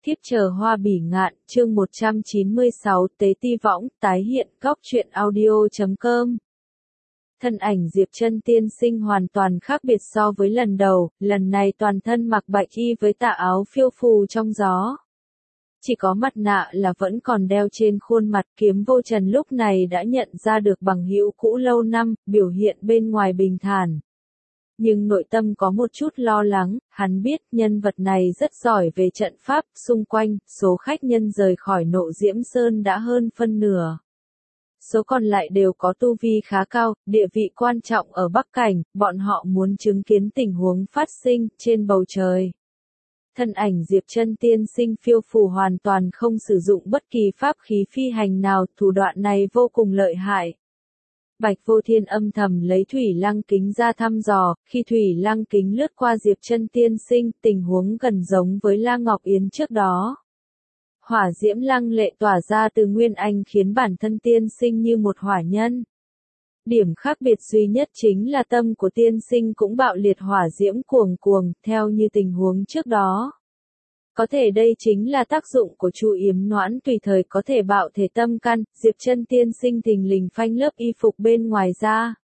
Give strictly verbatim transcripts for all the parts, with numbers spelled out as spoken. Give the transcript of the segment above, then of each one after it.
Thiếp chờ hoa bỉ ngạn, chương một trăm chín mươi sáu, Tế Ti Võng, tái hiện, góc truyện audio chấm com. Thân ảnh Diệp Chân tiên sinh hoàn toàn khác biệt so với lần đầu, lần này toàn thân mặc bạch y với tà áo phiêu phù trong gió. Chỉ có mặt nạ là vẫn còn đeo trên khuôn mặt. Kiếm Vô Trần lúc này đã nhận ra được bằng hữu cũ lâu năm, biểu hiện bên ngoài bình thản. Nhưng nội tâm có một chút lo lắng, hắn biết nhân vật này rất giỏi về trận pháp, xung quanh, số khách nhân rời khỏi Nộ Diễm Sơn đã hơn phân nửa. Số còn lại đều có tu vi khá cao, địa vị quan trọng ở Bắc Cảnh, bọn họ muốn chứng kiến tình huống phát sinh trên bầu trời. Thân ảnh Diệp Chân tiên sinh phiêu phù hoàn toàn không sử dụng bất kỳ pháp khí phi hành nào, thủ đoạn này vô cùng lợi hại. Bạch Vô Thiên âm thầm lấy thủy lăng kính ra thăm dò, khi thủy lăng kính lướt qua Diệp Chân tiên sinh, tình huống gần giống với La Ngọc Yến trước đó. Hỏa diễm lăng lệ tỏa ra từ nguyên anh khiến bản thân tiên sinh như một hỏa nhân. Điểm khác biệt duy nhất chính là tâm của tiên sinh cũng bạo liệt hỏa diễm cuồng cuồng, theo như tình huống trước đó. Có thể đây chính là tác dụng của Chu Yếm Noãn, tùy thời có thể bạo thể tâm căn. Diệp Chân tiên sinh thình lình phanh lớp y phục bên ngoài ra,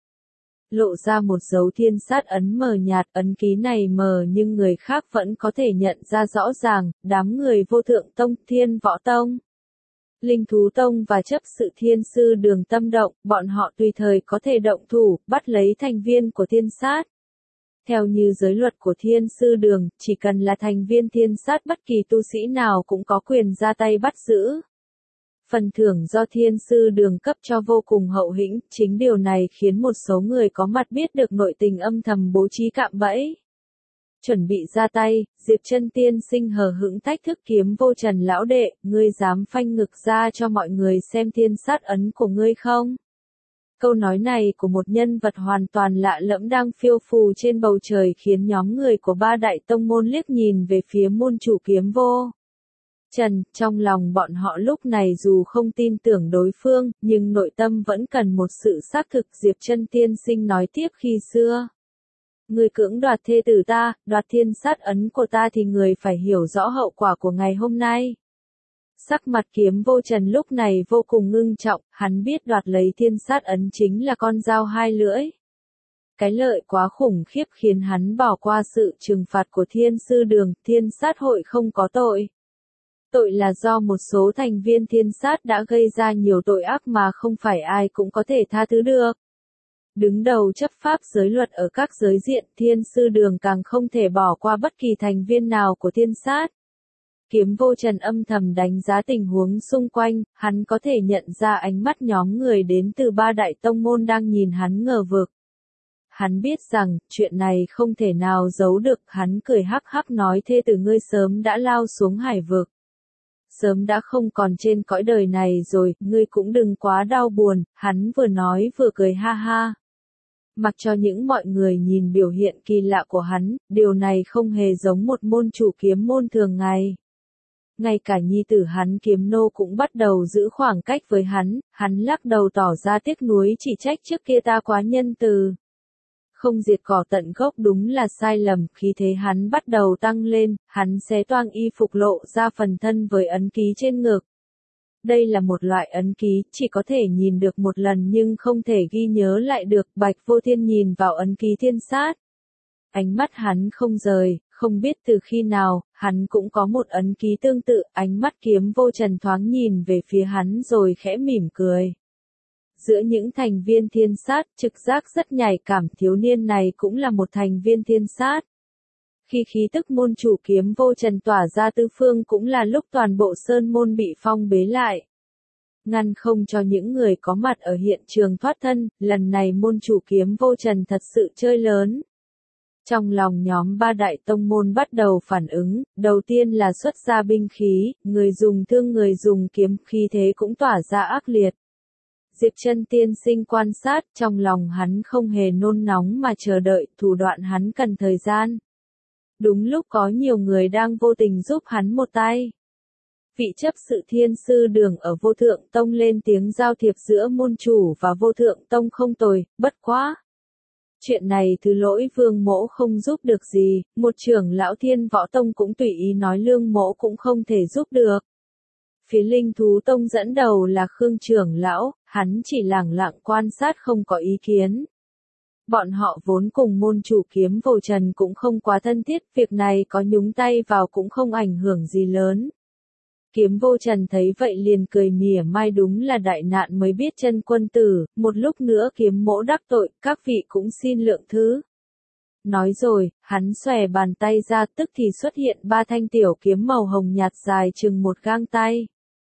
lộ ra một dấu thiên sát ấn mờ nhạt. Ấn ký này mờ nhưng người khác vẫn có thể nhận ra rõ ràng. Đám người Vô Thượng Tông, Thiên Võ Tông, Linh Thú Tông và chấp sự Thiên Sư Đường tâm động, bọn họ tùy thời có thể động thủ, bắt lấy thành viên của thiên sát. Theo như giới luật của Thiên Sư Đường, chỉ cần là thành viên thiên sát bất kỳ tu sĩ nào cũng có quyền ra tay bắt giữ. Phần thưởng do Thiên Sư Đường cấp cho vô cùng hậu hĩnh, chính điều này khiến một số người có mặt biết được nội tình âm thầm bố trí cạm bẫy. Chuẩn bị ra tay, Diệp Chân tiên sinh hờ hững thách thức Kiếm Vô Trần lão đệ, ngươi dám phanh ngực ra cho mọi người xem thiên sát ấn của ngươi không? Câu nói này của một nhân vật hoàn toàn lạ lẫm đang phiêu phù trên bầu trời khiến nhóm người của ba đại tông môn liếc nhìn về phía môn chủ Kiếm Vô Trần. Trong lòng bọn họ lúc này dù không tin tưởng đối phương, nhưng nội tâm vẫn cần một sự xác thực. Diệp Chân tiên sinh nói tiếp, khi xưa người cưỡng đoạt thê tử ta, đoạt thiên sát ấn của ta thì người phải hiểu rõ hậu quả của ngày hôm nay. Sắc mặt Kiếm Vô Trần lúc này vô cùng ngưng trọng, hắn biết đoạt lấy thiên sát ấn chính là con dao hai lưỡi. Cái lợi quá khủng khiếp khiến hắn bỏ qua sự trừng phạt của Thiên Sư Đường. Thiên sát hội không có tội. Tội là do một số thành viên thiên sát đã gây ra nhiều tội ác mà không phải ai cũng có thể tha thứ được. Đứng đầu chấp pháp giới luật ở các giới diện, Thiên Sư Đường càng không thể bỏ qua bất kỳ thành viên nào của thiên sát. Kiếm Vô Trần âm thầm đánh giá tình huống xung quanh, hắn có thể nhận ra ánh mắt nhóm người đến từ ba đại tông môn đang nhìn hắn ngờ vực. Hắn biết rằng, chuyện này không thể nào giấu được, hắn cười hắc hắc nói, thê tử ngươi sớm đã lao xuống hải vực. Sớm đã không còn trên cõi đời này rồi, ngươi cũng đừng quá đau buồn. Hắn vừa nói vừa cười ha ha. Mặc cho những mọi người nhìn biểu hiện kỳ lạ của hắn, điều này không hề giống một môn chủ kiếm môn thường ngày. Ngay cả nhi tử hắn Kiếm Nô cũng bắt đầu giữ khoảng cách với hắn, hắn lắc đầu tỏ ra tiếc nuối, chỉ trách trước kia ta quá nhân từ. Không diệt cỏ tận gốc đúng là sai lầm. Khí thế hắn bắt đầu tăng lên, hắn xé toang y phục lộ ra phần thân với ấn ký trên ngực. Đây là một loại ấn ký, chỉ có thể nhìn được một lần nhưng không thể ghi nhớ lại được. Bạch Vô Thiên nhìn vào ấn ký thiên sát. Ánh mắt hắn không rời, không biết từ khi nào, hắn cũng có một ấn ký tương tự. Ánh mắt Kiếm Vô Trần thoáng nhìn về phía hắn rồi khẽ mỉm cười. Giữa những thành viên thiên sát, trực giác rất nhạy cảm, thiếu niên này cũng là một thành viên thiên sát. Khi khí tức môn chủ Kiếm Vô Trần tỏa ra tứ phương cũng là lúc toàn bộ sơn môn bị phong bế lại. Ngăn không cho những người có mặt ở hiện trường thoát thân, lần này môn chủ Kiếm Vô Trần thật sự chơi lớn. Trong lòng nhóm ba đại tông môn bắt đầu phản ứng, đầu tiên là xuất ra binh khí, người dùng thương người dùng kiếm, khí thế cũng tỏa ra ác liệt. Diệp Chân tiên sinh quan sát, trong lòng hắn không hề nôn nóng mà chờ đợi, thủ đoạn hắn cần thời gian. Đúng lúc có nhiều người đang vô tình giúp hắn một tay. Vị chấp sự Thiên Sư Đường ở Vô Thượng Tông lên tiếng, giao thiệp giữa môn chủ và Vô Thượng Tông không tồi, bất quá. Chuyện này thứ lỗi Vương Mỗ không giúp được gì, một trưởng lão Thiên Võ Tông cũng tùy ý nói Lương Mỗ cũng không thể giúp được. Phía Linh Thú Tông dẫn đầu là Khương trưởng lão, hắn chỉ lẳng lặng quan sát không có ý kiến. Bọn họ vốn cùng môn chủ Kiếm Vô Trần cũng không quá thân thiết, việc này có nhúng tay vào cũng không ảnh hưởng gì lớn. Kiếm Vô Trần thấy vậy liền cười mỉa mai, đúng là đại nạn mới biết chân quân tử, một lúc nữa Kiếm Mỗ đắc tội, các vị cũng xin lượng thứ. Nói rồi, hắn xòe bàn tay ra, tức thì xuất hiện ba thanh tiểu kiếm màu hồng nhạt dài chừng một gang tay.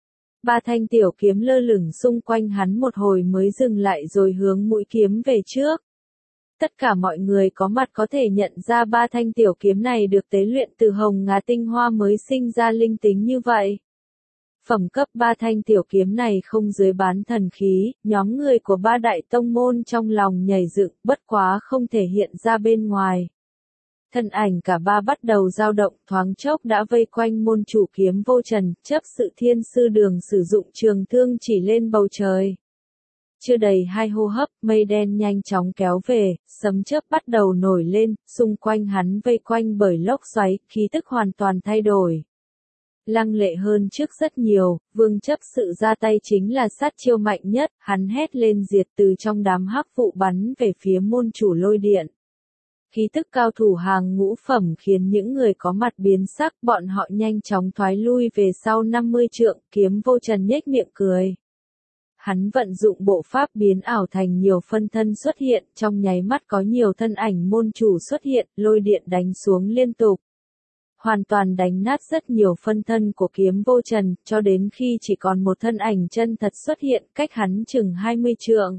Ba thanh tiểu kiếm lơ lửng xung quanh hắn một hồi mới dừng lại rồi hướng mũi kiếm về trước. Tất cả mọi người có mặt có thể nhận ra ba thanh tiểu kiếm này được tế luyện từ hồng ngà tinh hoa mới sinh ra linh tính như vậy. Phẩm cấp ba thanh tiểu kiếm này không dưới bán thần khí, nhóm người của ba đại tông môn trong lòng nhảy dựng, bất quá không thể hiện ra bên ngoài. Thân ảnh cả ba bắt đầu dao động, thoáng chốc đã vây quanh môn chủ Kiếm Vô Trần, chấp sự Thiên Sư Đường sử dụng trường thương chỉ lên bầu trời. Chưa đầy hai hô hấp, mây đen nhanh chóng kéo về, sấm chớp bắt đầu nổi lên, xung quanh hắn vây quanh bởi lốc xoáy, khí tức hoàn toàn thay đổi. Lăng lệ hơn trước rất nhiều, Vương chấp sự ra tay chính là sát chiêu mạnh nhất, hắn hét lên diệt từ trong đám hắc vụ bắn về phía môn chủ Lôi Điện. Khí tức cao thủ hàng ngũ phẩm khiến những người có mặt biến sắc, bọn họ nhanh chóng thoái lui về sau năm mươi trượng, Kiếm Vô Trần nhếch miệng cười. Hắn vận dụng bộ pháp biến ảo thành nhiều phân thân xuất hiện, trong nháy mắt có nhiều thân ảnh môn chủ xuất hiện, lôi điện đánh xuống liên tục. Hoàn toàn đánh nát rất nhiều phân thân của Kiếm Vô Trần, cho đến khi chỉ còn một thân ảnh chân thật xuất hiện, cách hắn chừng hai mươi trượng.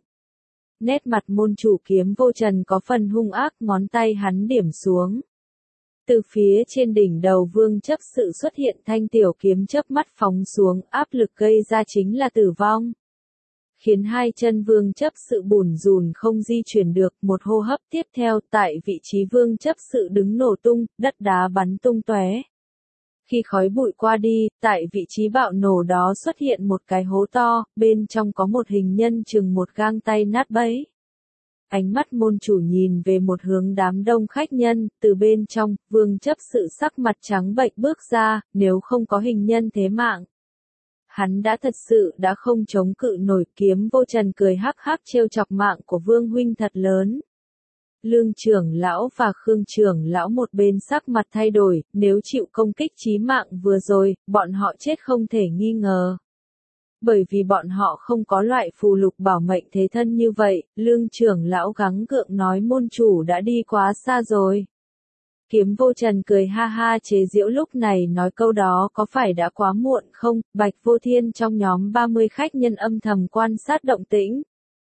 Nét mặt môn chủ Kiếm Vô Trần có phần hung ác, ngón tay hắn điểm xuống. Từ phía trên đỉnh đầu Vương chấp sự xuất hiện thanh tiểu kiếm chớp mắt phóng xuống, áp lực gây ra chính là tử vong. Khiến hai chân Vương chấp sự bủn rủn không di chuyển được, một hô hấp tiếp theo tại vị trí Vương chấp sự đứng nổ tung, đất đá bắn tung tóe. Khi khói bụi qua đi, tại vị trí bạo nổ đó xuất hiện một cái hố to, bên trong có một hình nhân chừng một gang tay nát bấy. Ánh mắt môn chủ nhìn về một hướng đám đông khách nhân, từ bên trong, Vương chấp sự sắc mặt trắng bệch bước ra, nếu không có hình nhân thế mạng. Hắn đã thật sự đã không chống cự nổi. Kiếm Vô Trần cười hắc hắc trêu chọc mạng của Vương huynh thật lớn. Lương trưởng lão và Khương trưởng lão một bên sắc mặt thay đổi, nếu chịu công kích chí mạng vừa rồi, bọn họ chết không thể nghi ngờ. Bởi vì bọn họ không có loại phù lục bảo mệnh thế thân như vậy, Lương trưởng lão gắng gượng nói môn chủ đã đi quá xa rồi. Kiếm Vô Trần cười ha ha chế giễu, lúc này nói câu đó có phải đã quá muộn không? Bạch Vô Thiên trong nhóm ba mươi khách nhân âm thầm quan sát động tĩnh.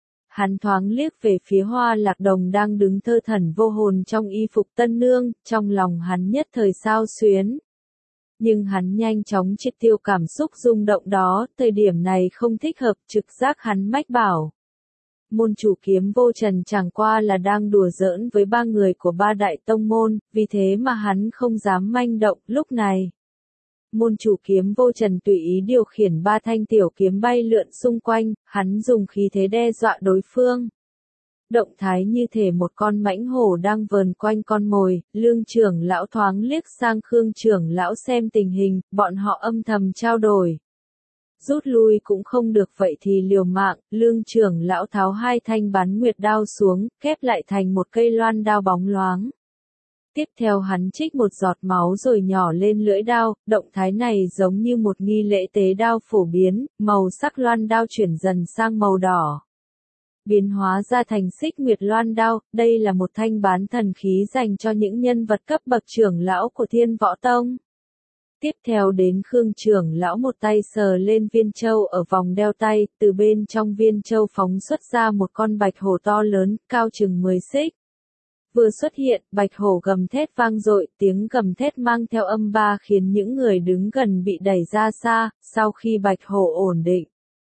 Hắn thoáng liếc về phía Hoa Lạc Đồng đang đứng thơ thẩn vô hồn trong y phục tân nương, trong lòng hắn nhất thời xao xuyến. Nhưng hắn nhanh chóng triệt tiêu cảm xúc rung động đó, thời điểm này không thích hợp, trực giác hắn mách bảo. Môn chủ Kiếm Vô Trần chẳng qua là đang đùa giỡn với ba người của ba đại tông môn, vì thế mà hắn không dám manh động. Lúc này, môn chủ Kiếm Vô Trần tùy ý điều khiển ba thanh tiểu kiếm bay lượn xung quanh, hắn dùng khí thế đe dọa đối phương. Động thái như thể một con mãnh hổ đang vờn quanh con mồi. Lương trưởng lão thoáng liếc sang Khương trưởng lão xem tình hình, bọn họ âm thầm trao đổi. Rút lui cũng không được, vậy thì liều mạng. Lương trưởng lão tháo hai thanh bán nguyệt đao xuống, kép lại thành một cây loan đao bóng loáng. Tiếp theo hắn trích một giọt máu rồi nhỏ lên lưỡi đao, động thái này giống như một nghi lễ tế đao phổ biến, màu sắc loan đao chuyển dần sang màu đỏ. Biến hóa ra thành xích nguyệt loan đao, đây là một thanh bán thần khí dành cho những nhân vật cấp bậc trưởng lão của Thiên Võ Tông. Tiếp theo đến Khương trưởng lão một tay sờ lên viên châu ở vòng đeo tay, từ bên trong viên châu phóng xuất ra một con bạch hổ to lớn, cao chừng mười xích. Vừa xuất hiện, bạch hổ gầm thét vang dội, tiếng gầm thét mang theo âm ba khiến những người đứng gần bị đẩy ra xa. Sau khi bạch hổ ổn định,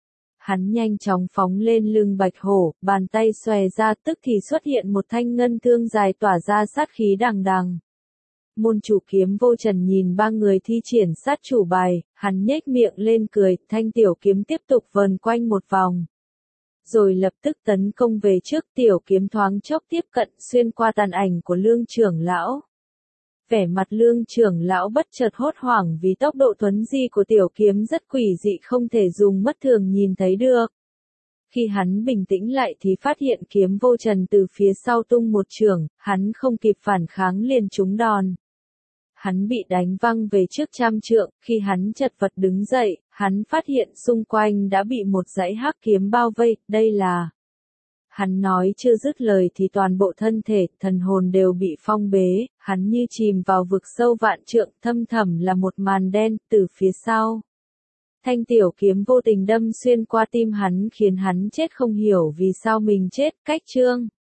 hắn nhanh chóng phóng lên lưng bạch hổ, bàn tay xòe ra tức thì xuất hiện một thanh ngân thương dài tỏa ra sát khí đằng đằng. Môn chủ Kiếm Vô Trần nhìn ba người thi triển sát chủ bài, hắn nhếch miệng lên cười, thanh tiểu kiếm tiếp tục vờn quanh một vòng. rồi lập tức tấn công về trước. Tiểu kiếm thoáng chốc tiếp cận, xuyên qua tàn ảnh của Lương trưởng lão. Vẻ mặt Lương trưởng lão bất chợt hốt hoảng vì tốc độ thuấn di của tiểu kiếm rất quỷ dị, không thể dùng mắt thường nhìn thấy được. Khi hắn bình tĩnh lại thì phát hiện kiếm vô trần từ phía sau tung một chưởng, hắn không kịp phản kháng liền trúng đòn. Hắn bị đánh văng về trước trăm trượng, khi hắn chật vật đứng dậy, hắn phát hiện xung quanh đã bị một dãy hắc kiếm bao vây, đây là... Hắn nói chưa dứt lời thì toàn bộ thân thể, thần hồn đều bị phong bế, hắn như chìm vào vực sâu vạn trượng, thâm thẳm là một màn đen, từ phía sau. Thanh tiểu kiếm vô tình đâm xuyên qua tim hắn khiến hắn chết không hiểu vì sao mình chết. Cách chương